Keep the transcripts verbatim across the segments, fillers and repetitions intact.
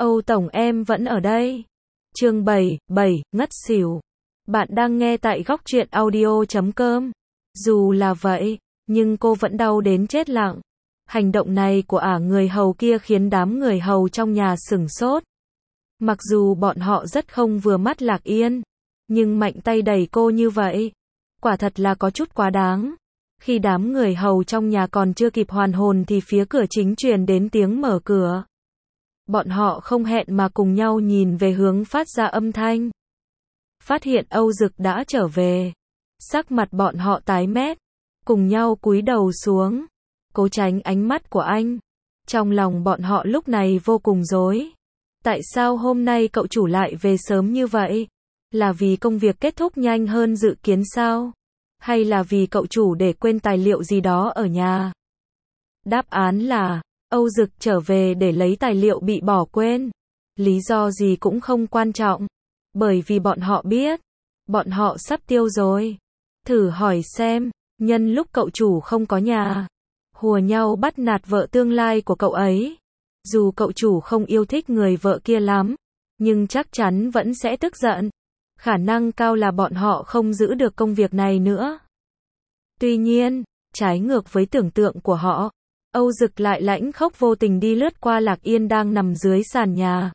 Âu Tổng em vẫn ở đây. Chương bảy, bảy, ngất xỉu. Bạn đang nghe tại góc truyện audio chấm com. Dù là vậy, nhưng cô vẫn đau đến chết lặng. Hành động này của ả người hầu kia khiến đám người hầu trong nhà sửng sốt. Mặc dù bọn họ rất không vừa mắt Lạc Yên, nhưng mạnh tay đẩy cô như vậy, quả thật là có chút quá đáng. Khi đám người hầu trong nhà còn chưa kịp hoàn hồn thì phía cửa chính truyền đến tiếng mở cửa. Bọn họ không hẹn mà cùng nhau nhìn về hướng phát ra âm thanh. Phát hiện Âu Dực đã trở về. Sắc mặt bọn họ tái mét, cùng nhau cúi đầu xuống, cố tránh ánh mắt của anh. Trong lòng bọn họ lúc này vô cùng rối. Tại sao hôm nay cậu chủ lại về sớm như vậy? Là vì công việc kết thúc nhanh hơn dự kiến sao? Hay là vì cậu chủ để quên tài liệu gì đó ở nhà? Đáp án là, Âu Dực trở về để lấy tài liệu bị bỏ quên. Lý do gì cũng không quan trọng. Bởi vì bọn họ biết, bọn họ sắp tiêu rồi. Thử hỏi xem, nhân lúc cậu chủ không có nhà, hùa nhau bắt nạt vợ tương lai của cậu ấy. Dù cậu chủ không yêu thích người vợ kia lắm, nhưng chắc chắn vẫn sẽ tức giận. Khả năng cao là bọn họ không giữ được công việc này nữa. Tuy nhiên, trái ngược với tưởng tượng của họ, Âu Dực lại lãnh khốc vô tình đi lướt qua Lạc Yên đang nằm dưới sàn nhà.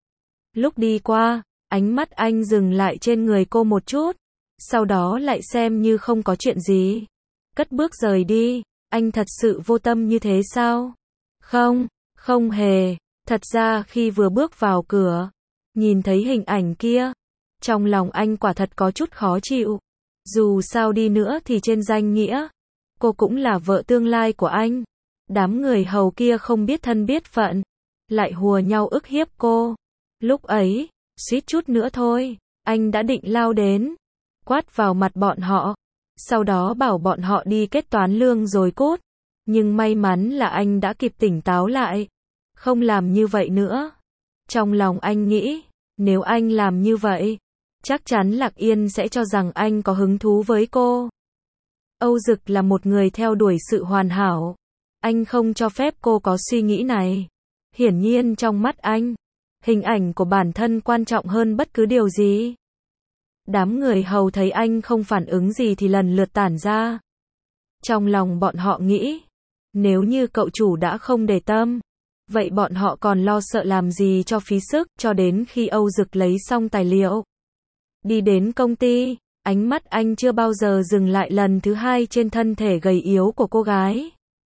Lúc đi qua, ánh mắt anh dừng lại trên người cô một chút, sau đó lại xem như không có chuyện gì. Cất bước rời đi. Anh thật sự vô tâm như thế sao? Không, không hề. Thật ra khi vừa bước vào cửa, nhìn thấy hình ảnh kia, trong lòng anh quả thật có chút khó chịu. Dù sao đi nữa thì trên danh nghĩa, cô cũng là vợ tương lai của anh. Đám người hầu kia không biết thân biết phận, lại hùa nhau ức hiếp cô. Lúc ấy, suýt chút nữa thôi, anh đã định lao đến, quát vào mặt bọn họ, sau đó bảo bọn họ đi kết toán lương rồi cút. Nhưng may mắn là anh đã kịp tỉnh táo lại, không làm như vậy nữa. Trong lòng anh nghĩ, nếu anh làm như vậy, chắc chắn Lạc Yên sẽ cho rằng anh có hứng thú với cô. Âu Dực là một người theo đuổi sự hoàn hảo. Anh không cho phép cô có suy nghĩ này. Hiển nhiên trong mắt anh, hình ảnh của bản thân quan trọng hơn bất cứ điều gì. Đám người hầu thấy anh không phản ứng gì thì lần lượt tản ra. Trong lòng bọn họ nghĩ, nếu như cậu chủ đã không để tâm, vậy bọn họ còn lo sợ làm gì cho phí sức. Cho đến khi Âu Dực lấy xong tài liệu, đi đến công ty, ánh mắt anh chưa bao giờ dừng lại lần thứ hai trên thân thể gầy yếu của cô gái.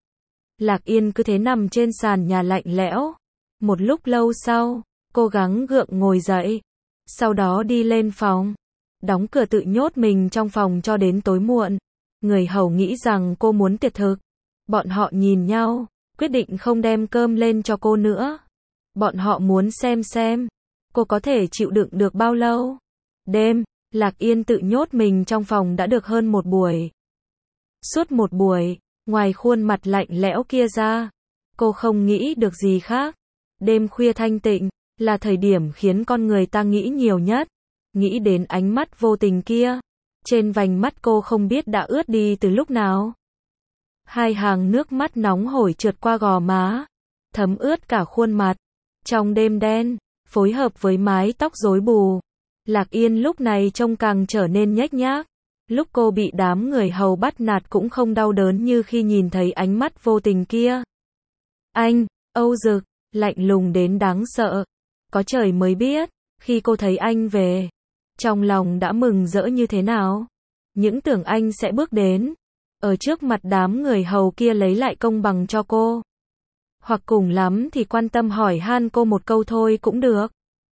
Lạc Yên cứ thế nằm trên sàn nhà lạnh lẽo. Một lúc lâu sau, cô gắng gượng ngồi dậy, sau đó đi lên phòng, đóng cửa tự nhốt mình trong phòng cho đến tối muộn. Người hầu nghĩ rằng cô muốn tiệc thực. Bọn họ nhìn nhau, quyết định không đem cơm lên cho cô nữa. Bọn họ muốn xem xem, cô có thể chịu đựng được bao lâu. Đêm, Lạc Yên tự nhốt mình trong phòng đã được hơn một buổi. Suốt một buổi, ngoài khuôn mặt lạnh lẽo kia ra, cô không nghĩ được gì khác. Đêm khuya thanh tịnh, là thời điểm khiến con người ta nghĩ nhiều nhất. Nghĩ đến ánh mắt vô tình kia, trên vành mắt cô không biết đã ướt đi từ lúc nào. Hai hàng nước mắt nóng hổi trượt qua gò má, thấm ướt cả khuôn mặt. Trong đêm đen, phối hợp với mái tóc rối bù, Lạc Yên lúc này trông càng trở nên nhếch nhác. Lúc cô bị đám người hầu bắt nạt cũng không đau đớn như khi nhìn thấy ánh mắt vô tình kia. Anh, Âu Dực, lạnh lùng đến đáng sợ. Có trời mới biết, khi cô thấy anh về, trong lòng đã mừng rỡ như thế nào. Những tưởng anh sẽ bước đến, ở trước mặt đám người hầu kia lấy lại công bằng cho cô. Hoặc cùng lắm thì quan tâm hỏi han cô một câu thôi cũng được.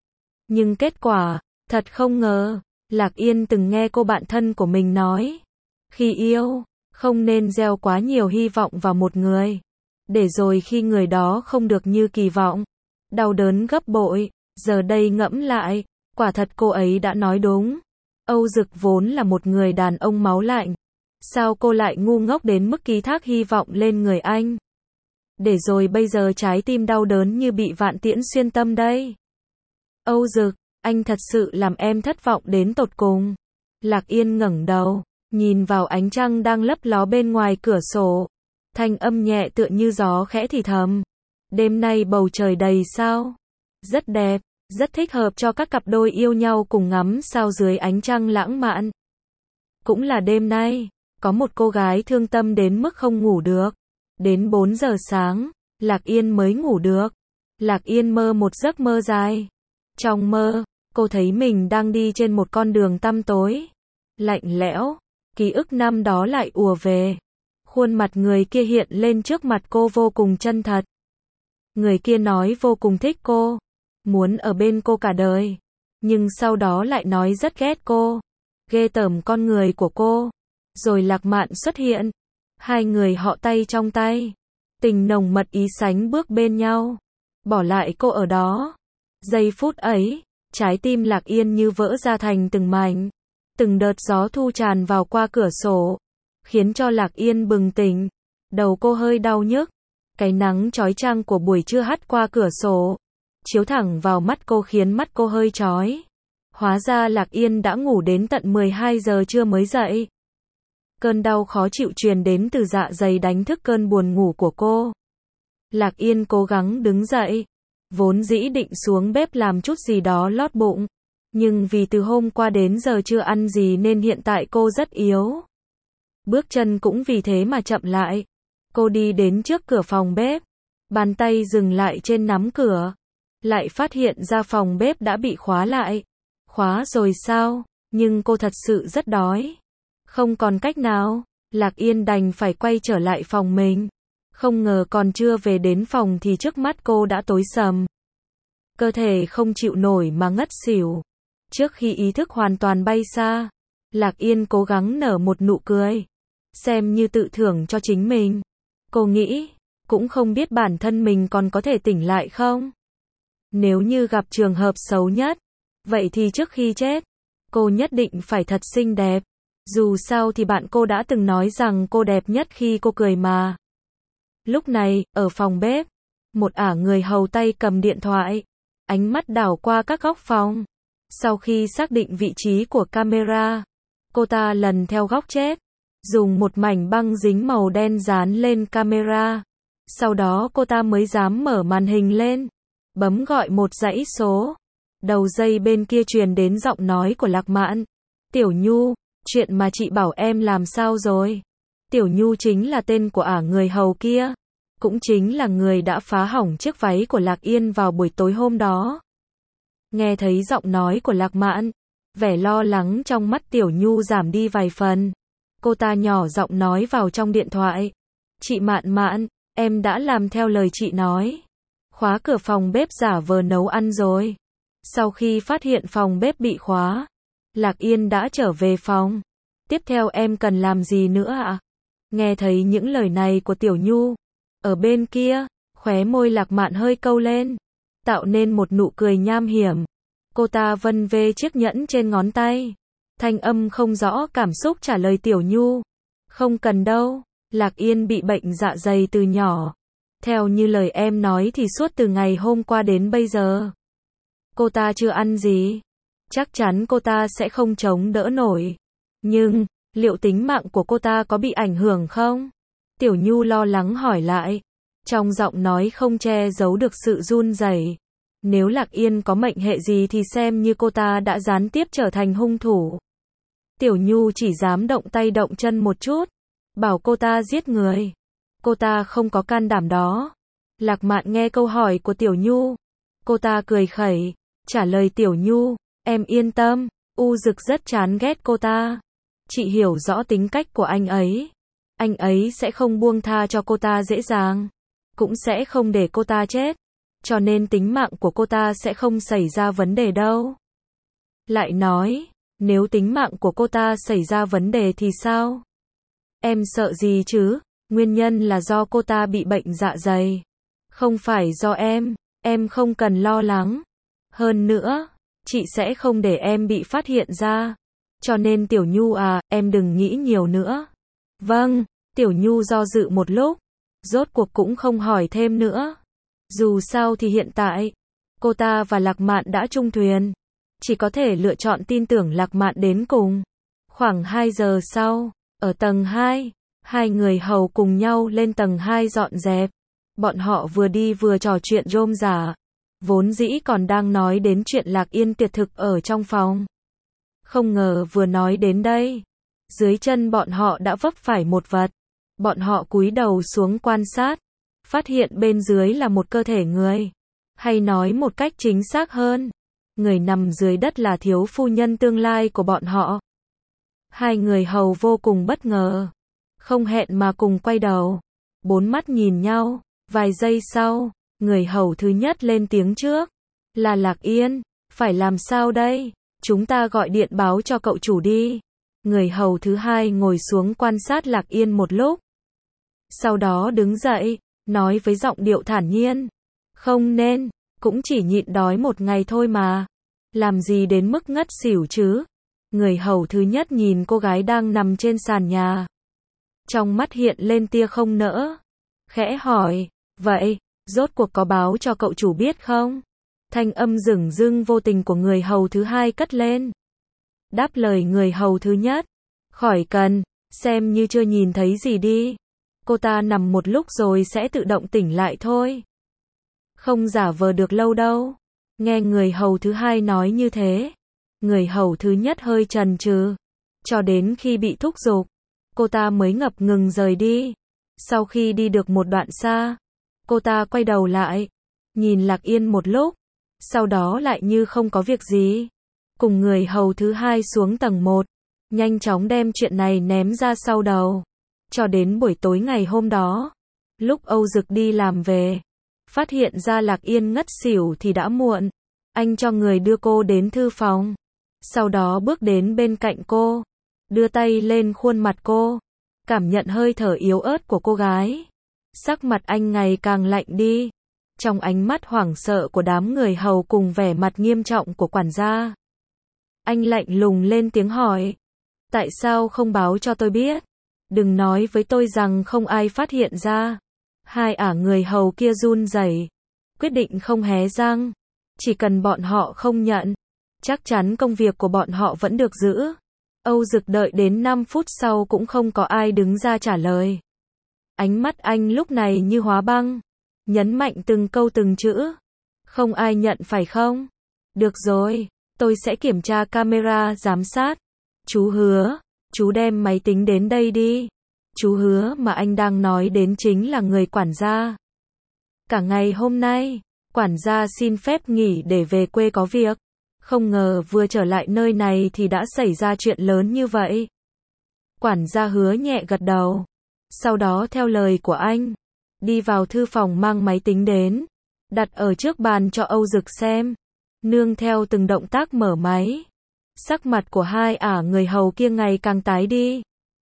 Nhưng kết quả, thật không ngờ, Lạc Yên từng nghe cô bạn thân của mình nói, khi yêu, không nên gieo quá nhiều hy vọng vào một người, để rồi khi người đó không được như kỳ vọng, đau đớn gấp bội. Giờ đây ngẫm lại, quả thật cô ấy đã nói đúng. Âu Dực vốn là một người đàn ông máu lạnh. Sao cô lại ngu ngốc đến mức ký thác hy vọng lên người anh? Để rồi bây giờ trái tim đau đớn như bị vạn tiễn xuyên tâm đây. Âu Dực, anh thật sự làm em thất vọng đến tột cùng. Lạc Yên ngẩng đầu, nhìn vào ánh trăng đang lấp ló bên ngoài cửa sổ. Thanh âm nhẹ tựa như gió khẽ thì thầm. Đêm nay bầu trời đầy sao. Rất đẹp, rất thích hợp cho các cặp đôi yêu nhau cùng ngắm sao dưới ánh trăng lãng mạn. Cũng là đêm nay, có một cô gái thương tâm đến mức không ngủ được. Đến bốn giờ sáng, Lạc Yên mới ngủ được. Lạc Yên mơ một giấc mơ dài. Trong mơ, cô thấy mình đang đi trên một con đường tăm tối, lạnh lẽo, ký ức năm đó lại ùa về. Khuôn mặt người kia hiện lên trước mặt cô vô cùng chân thật. Người kia nói vô cùng thích cô, muốn ở bên cô cả đời, nhưng sau đó lại nói rất ghét cô, ghê tởm con người của cô. Rồi Lạc Mạn xuất hiện, hai người họ tay trong tay, tình nồng mật ý sánh bước bên nhau, bỏ lại cô ở đó. Giây phút ấy, trái tim Lạc Yên như vỡ ra thành từng mảnh, từng đợt gió thu tràn vào qua cửa sổ, khiến cho Lạc Yên bừng tỉnh. Đầu cô hơi đau nhức, cái nắng chói chang của buổi trưa hắt qua cửa sổ, chiếu thẳng vào mắt cô khiến mắt cô hơi chói. Hóa ra Lạc Yên đã ngủ đến tận mười hai giờ trưa mới dậy. Cơn đau khó chịu truyền đến từ dạ dày đánh thức cơn buồn ngủ của cô. Lạc Yên cố gắng đứng dậy, vốn dĩ định xuống bếp làm chút gì đó lót bụng, nhưng vì từ hôm qua đến giờ chưa ăn gì nên hiện tại cô rất yếu. Bước chân cũng vì thế mà chậm lại. Cô đi đến trước cửa phòng bếp, bàn tay dừng lại trên nắm cửa, lại phát hiện ra phòng bếp đã bị khóa lại. Khóa rồi sao? Nhưng cô thật sự rất đói. Không còn cách nào, Lạc Yên đành phải quay trở lại phòng mình. Không ngờ còn chưa về đến phòng thì trước mắt cô đã tối sầm. Cơ thể không chịu nổi mà ngất xỉu. Trước khi ý thức hoàn toàn bay xa, Lạc Yên cố gắng nở một nụ cười, xem như tự thưởng cho chính mình. Cô nghĩ, cũng không biết bản thân mình còn có thể tỉnh lại không? Nếu như gặp trường hợp xấu nhất, vậy thì trước khi chết, cô nhất định phải thật xinh đẹp. Dù sao thì bạn cô đã từng nói rằng cô đẹp nhất khi cô cười mà. Lúc này, ở phòng bếp, một ả người hầu tay cầm điện thoại, ánh mắt đảo qua các góc phòng. Sau khi xác định vị trí của camera, cô ta lần theo góc chết, dùng một mảnh băng dính màu đen dán lên camera. Sau đó cô ta mới dám mở màn hình lên, bấm gọi một dãy số. Đầu dây bên kia truyền đến giọng nói của Lạc Mạn. Tiểu Nhu, chuyện mà chị bảo em làm sao rồi? Tiểu Nhu chính là tên của ả người hầu kia, cũng chính là người đã phá hỏng chiếc váy của Lạc Yên vào buổi tối hôm đó. Nghe thấy giọng nói của Lạc Mạn, vẻ lo lắng trong mắt Tiểu Nhu giảm đi vài phần. Cô ta nhỏ giọng nói vào trong điện thoại. Chị Mạn Mạn, em đã làm theo lời chị nói. Khóa cửa phòng bếp giả vờ nấu ăn rồi. Sau khi phát hiện phòng bếp bị khóa, Lạc Yên đã trở về phòng. Tiếp theo em cần làm gì nữa ạ? Nghe thấy những lời này của Tiểu Nhu, ở bên kia, khóe môi Lạc Mạn hơi câu lên, tạo nên một nụ cười nham hiểm. Cô ta vân vê chiếc nhẫn trên ngón tay, thanh âm không rõ cảm xúc trả lời Tiểu Nhu. Không cần đâu, Lạc Yên bị bệnh dạ dày từ nhỏ. Theo như lời em nói thì suốt từ ngày hôm qua đến bây giờ, cô ta chưa ăn gì. Chắc chắn cô ta sẽ không chống đỡ nổi. Nhưng, liệu tính mạng của cô ta có bị ảnh hưởng không? Tiểu Nhu lo lắng hỏi lại. Trong giọng nói không che giấu được sự run rẩy. Nếu Lạc Yên có mệnh hệ gì thì xem như cô ta đã gián tiếp trở thành hung thủ. Tiểu Nhu chỉ dám động tay động chân một chút, bảo cô ta giết người. Cô ta không có can đảm đó. Lạc Mạn nghe câu hỏi của Tiểu Nhu, cô ta cười khẩy, trả lời Tiểu Nhu, em yên tâm, U Dực rất chán ghét cô ta. Chị hiểu rõ tính cách của anh ấy. Anh ấy sẽ không buông tha cho cô ta dễ dàng, cũng sẽ không để cô ta chết. Cho nên tính mạng của cô ta sẽ không xảy ra vấn đề đâu. Lại nói, nếu tính mạng của cô ta xảy ra vấn đề thì sao? Em sợ gì chứ? Nguyên nhân là do cô ta bị bệnh dạ dày. Không phải do em, em không cần lo lắng. Hơn nữa, chị sẽ không để em bị phát hiện ra. Cho nên Tiểu Nhu à, em đừng nghĩ nhiều nữa. Vâng, Tiểu Nhu do dự một lúc, rốt cuộc cũng không hỏi thêm nữa. Dù sao thì hiện tại, cô ta và Lạc Mạn đã chung thuyền. Chỉ có thể lựa chọn tin tưởng Lạc Mạn đến cùng. Khoảng hai giờ sau, ở tầng hai, hai người hầu cùng nhau lên tầng hai dọn dẹp. Bọn họ vừa đi vừa trò chuyện rôm rả, Vốn dĩ còn đang nói đến chuyện Lạc Yên tuyệt thực ở trong phòng. Không ngờ vừa nói đến đây, dưới chân bọn họ đã vấp phải một vật. Bọn họ cúi đầu xuống quan sát, phát hiện bên dưới là một cơ thể người. Hay nói một cách chính xác hơn, người nằm dưới đất là thiếu phu nhân tương lai của bọn họ. Hai người hầu vô cùng bất ngờ, không hẹn mà cùng quay đầu, bốn mắt nhìn nhau. Vài giây sau, người hầu thứ nhất lên tiếng trước, là Lạc Yên. Phải làm sao đây? Chúng ta gọi điện báo cho cậu chủ đi. Người hầu thứ hai ngồi xuống quan sát Lạc Yên một lúc, sau đó đứng dậy, nói với giọng điệu thản nhiên, không nên, cũng chỉ nhịn đói một ngày thôi mà, làm gì đến mức ngất xỉu chứ. Người hầu thứ nhất nhìn cô gái đang nằm trên sàn nhà, trong mắt hiện lên tia không nỡ, khẽ hỏi, vậy, rốt cuộc có báo cho cậu chủ biết không? Thanh âm dửng dưng vô tình của người hầu thứ hai cất lên. Đáp lời người hầu thứ nhất, khỏi cần, xem như chưa nhìn thấy gì đi. Cô ta nằm một lúc rồi sẽ tự động tỉnh lại thôi. Không giả vờ được lâu đâu. Nghe người hầu thứ hai nói như thế, người hầu thứ nhất hơi chần chừ, cho đến khi bị thúc giục, cô ta mới ngập ngừng rời đi. Sau khi đi được một đoạn xa, cô ta quay đầu lại, nhìn Lạc Yên một lúc, sau đó lại như không có việc gì, cùng người hầu thứ hai xuống tầng một, nhanh chóng đem chuyện này ném ra sau đầu. Cho đến buổi tối ngày hôm đó, lúc Âu Dực đi làm về, phát hiện ra Lạc Yên ngất xỉu thì đã muộn. Anh cho người đưa cô đến thư phòng, sau đó bước đến bên cạnh cô, đưa tay lên khuôn mặt cô, cảm nhận hơi thở yếu ớt của cô gái. Sắc mặt anh ngày càng lạnh đi, trong ánh mắt hoảng sợ của đám người hầu cùng vẻ mặt nghiêm trọng của quản gia. Anh lạnh lùng lên tiếng hỏi, tại sao không báo cho tôi biết? Đừng nói với tôi rằng không ai phát hiện ra. Hai ả người hầu kia run rẩy, quyết định không hé răng. Chỉ cần bọn họ không nhận, chắc chắn công việc của bọn họ vẫn được giữ. Âu Dực đợi đến năm phút sau cũng không có ai đứng ra trả lời. Ánh mắt anh lúc này như hóa băng, nhấn mạnh từng câu từng chữ. Không ai nhận phải không? Được rồi, tôi sẽ kiểm tra camera giám sát. Chú hứa, chú đem máy tính đến đây đi. Chú hứa mà anh đang nói đến chính là người quản gia. Cả ngày hôm nay, quản gia xin phép nghỉ để về quê có việc. Không ngờ vừa trở lại nơi này thì đã xảy ra chuyện lớn như vậy. Quản gia hứa nhẹ gật đầu. Sau đó theo lời của anh, đi vào thư phòng mang máy tính đến, đặt ở trước bàn cho Âu Dực xem. Nương theo từng động tác mở máy, sắc mặt của hai ả người hầu kia ngày càng tái đi.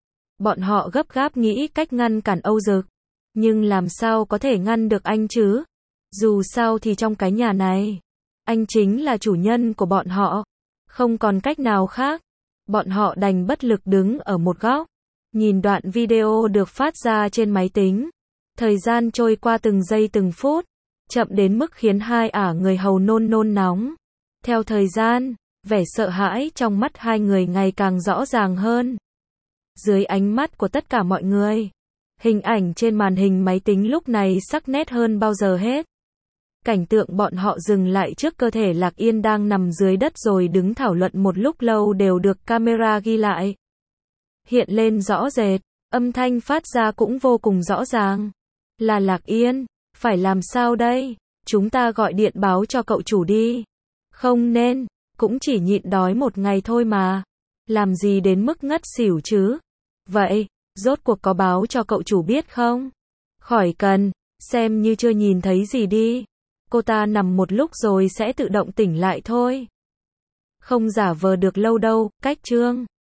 Bọn họ gấp gáp nghĩ cách ngăn cản Âu Dực, nhưng làm sao có thể ngăn được anh chứ? Dù sao thì trong cái nhà này, anh chính là chủ nhân của bọn họ, không còn cách nào khác. Bọn họ đành bất lực đứng ở một góc, nhìn đoạn video được phát ra trên máy tính. Thời gian trôi qua từng giây từng phút, chậm đến mức khiến hai ả người hầu nôn nôn nóng. Theo thời gian, vẻ sợ hãi trong mắt hai người ngày càng rõ ràng hơn. Dưới ánh mắt của tất cả mọi người, hình ảnh trên màn hình máy tính lúc này sắc nét hơn bao giờ hết. Cảnh tượng bọn họ dừng lại trước cơ thể Lạc Yên đang nằm dưới đất rồi đứng thảo luận một lúc lâu đều được camera ghi lại. Hiện lên rõ rệt, âm thanh phát ra cũng vô cùng rõ ràng. Là Lạc Yên, phải làm sao đây? Chúng ta gọi điện báo cho cậu chủ đi. Không nên, cũng chỉ nhịn đói một ngày thôi mà. Làm gì đến mức ngất xỉu chứ? Vậy, rốt cuộc có báo cho cậu chủ biết không? Khỏi cần, xem như chưa nhìn thấy gì đi. Cô ta nằm một lúc rồi sẽ tự động tỉnh lại thôi. Không giả vờ được lâu đâu, cách chương.